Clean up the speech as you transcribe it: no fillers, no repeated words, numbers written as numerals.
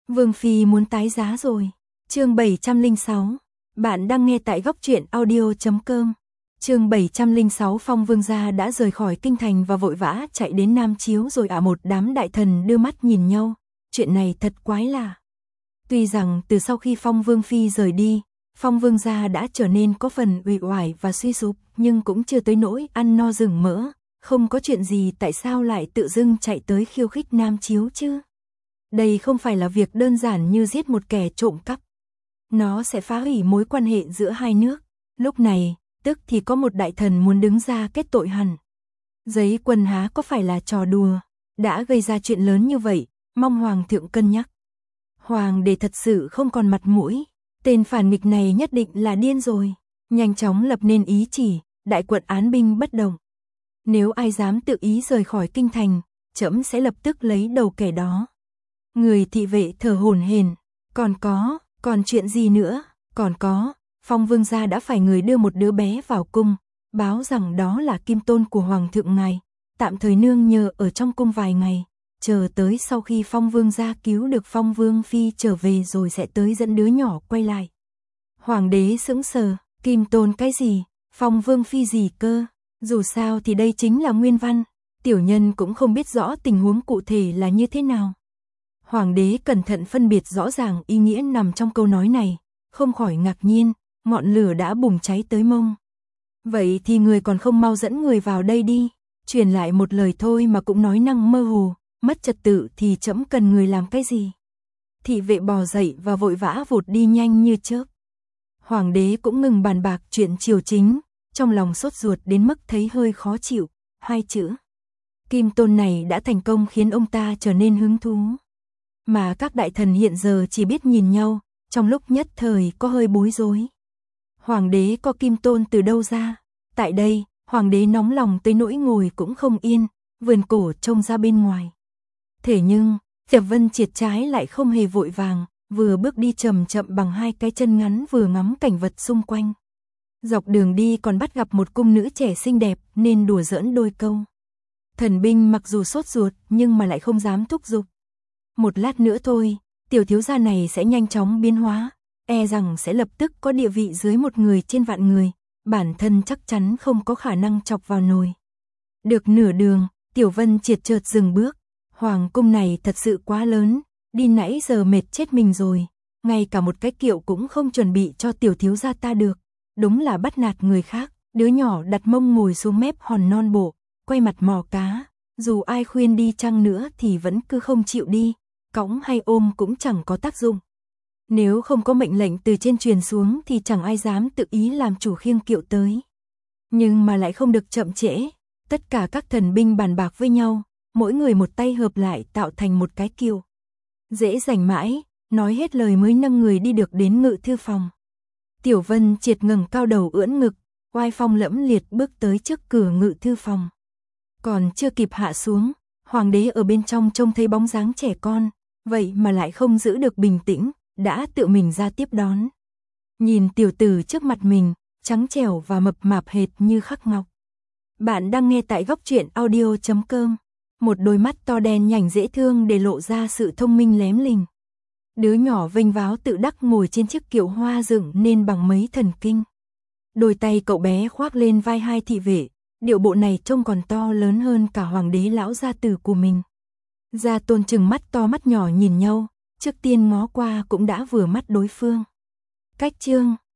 Vương Phi muốn tái giá rồi. Chương 706. Bạn đang nghe tại góc truyện audio.com. Chương 706. Phong Vương gia đã rời khỏi kinh thành và vội vã chạy đến Nam Chiếu rồi một đám đại thần đưa mắt nhìn nhau. Chuyện này thật quái lạ. Tuy rằng từ sau khi Phong Vương Phi rời đi, Phong Vương gia đã trở nên có phần uể oải và suy sụp, nhưng cũng chưa tới nỗi ăn no rừng mỡ. Không có chuyện gì tại sao lại tự dưng chạy tới khiêu khích Nam Chiếu chứ? Đây không phải là việc đơn giản như giết một kẻ trộm cắp. Nó sẽ phá hủy mối quan hệ giữa hai nước. Lúc này, tức thì có một đại thần muốn đứng ra kết tội hẳn. Giấy quân há có phải là trò đùa, đã gây ra chuyện lớn như vậy, mong Hoàng thượng cân nhắc. Hoàng đế thật sự không còn mặt mũi, tên phản nghịch này nhất định là điên rồi. Nhanh chóng lập nên ý chỉ, đại quận án binh bất động. Nếu ai dám tự ý rời khỏi kinh thành, trẫm sẽ lập tức lấy đầu kẻ đó. Người thị vệ thở hổn hển, còn chuyện gì nữa, Phong Vương gia đã phải người đưa một đứa bé vào cung, báo rằng đó là kim tôn của Hoàng thượng ngài, tạm thời nương nhờ ở trong cung vài ngày, chờ tới sau khi Phong Vương gia cứu được Phong Vương Phi trở về rồi sẽ tới dẫn đứa nhỏ quay lại. Hoàng đế sững sờ, kim tôn cái gì, Phong Vương Phi gì cơ, dù sao thì đây chính là nguyên văn, tiểu nhân cũng không biết rõ tình huống cụ thể là như thế nào. Hoàng đế cẩn thận phân biệt rõ ràng ý nghĩa nằm trong câu nói này, không khỏi ngạc nhiên, ngọn lửa đã bùng cháy tới mông. Vậy thì người còn không mau dẫn người vào đây đi, truyền lại một lời thôi mà cũng nói năng mơ hồ, mất trật tự thì trẫm cần người làm cái gì. Thị vệ bò dậy và vội vã vụt đi nhanh như chớp. Hoàng đế cũng ngừng bàn bạc chuyện triều chính, trong lòng sốt ruột đến mức thấy hơi khó chịu, hai chữ kim tôn này đã thành công khiến ông ta trở nên hứng thú. Mà các đại thần hiện giờ chỉ biết nhìn nhau, trong lúc nhất thời có hơi bối rối. Hoàng đế có kim tôn từ đâu ra? Tại đây, hoàng đế nóng lòng tới nỗi ngồi cũng không yên, vườn cổ trông ra bên ngoài. Thế nhưng, Diệp Vân Triệt trái lại không hề vội vàng, vừa bước đi chậm chậm bằng hai cái chân ngắn vừa ngắm cảnh vật xung quanh. Dọc đường đi còn bắt gặp một cung nữ trẻ xinh đẹp nên đùa giỡn đôi câu. Thần binh mặc dù sốt ruột nhưng mà lại không dám thúc giục. Một lát nữa thôi, tiểu thiếu gia này sẽ nhanh chóng biến hóa, e rằng sẽ lập tức có địa vị dưới một người trên vạn người, bản thân chắc chắn không có khả năng chọc vào nồi. Được nửa đường, Tiểu Vân Triệt chợt dừng bước, hoàng cung này thật sự quá lớn, đi nãy giờ mệt chết mình rồi, ngay cả một cái kiệu cũng không chuẩn bị cho tiểu thiếu gia ta được, đúng là bắt nạt người khác. Đứa nhỏ đặt mông ngồi xuống mép hòn non bộ, quay mặt mò cá, dù ai khuyên đi chăng nữa thì vẫn cứ không chịu đi. Cõng hay ôm cũng chẳng có tác dụng. Nếu không có mệnh lệnh từ trên truyền xuống thì chẳng ai dám tự ý làm chủ khiêng kiệu tới. Nhưng mà lại không được chậm trễ, tất cả các thần binh bàn bạc với nhau, mỗi người một tay hợp lại tạo thành một cái kiệu. Dễ dành mãi, nói hết lời mới nâng người đi được đến ngự thư phòng. Tiểu Vân Triệt ngẩng cao đầu ưỡn ngực, oai phong lẫm liệt bước tới trước cửa ngự thư phòng. Còn chưa kịp hạ xuống, hoàng đế ở bên trong trông thấy bóng dáng trẻ con, vậy mà lại không giữ được bình tĩnh, đã tự mình ra tiếp đón. Nhìn tiểu tử trước mặt mình, trắng trẻo và mập mạp hệt như khắc ngọc. Bạn đang nghe tại góc truyện audio.com. Một đôi mắt to đen nhảnh dễ thương để lộ ra sự thông minh lém lình. Đứa nhỏ vênh váo tự đắc ngồi trên chiếc kiệu hoa dựng nên bằng mấy thần kinh. Đôi tay cậu bé khoác lên vai hai thị vệ, điệu bộ này trông còn to lớn hơn cả hoàng đế lão gia tử của mình. Gia Tôn trừng mắt to mắt nhỏ nhìn nhau, trước tiên ngó qua cũng đã vừa mắt đối phương. Cách chương,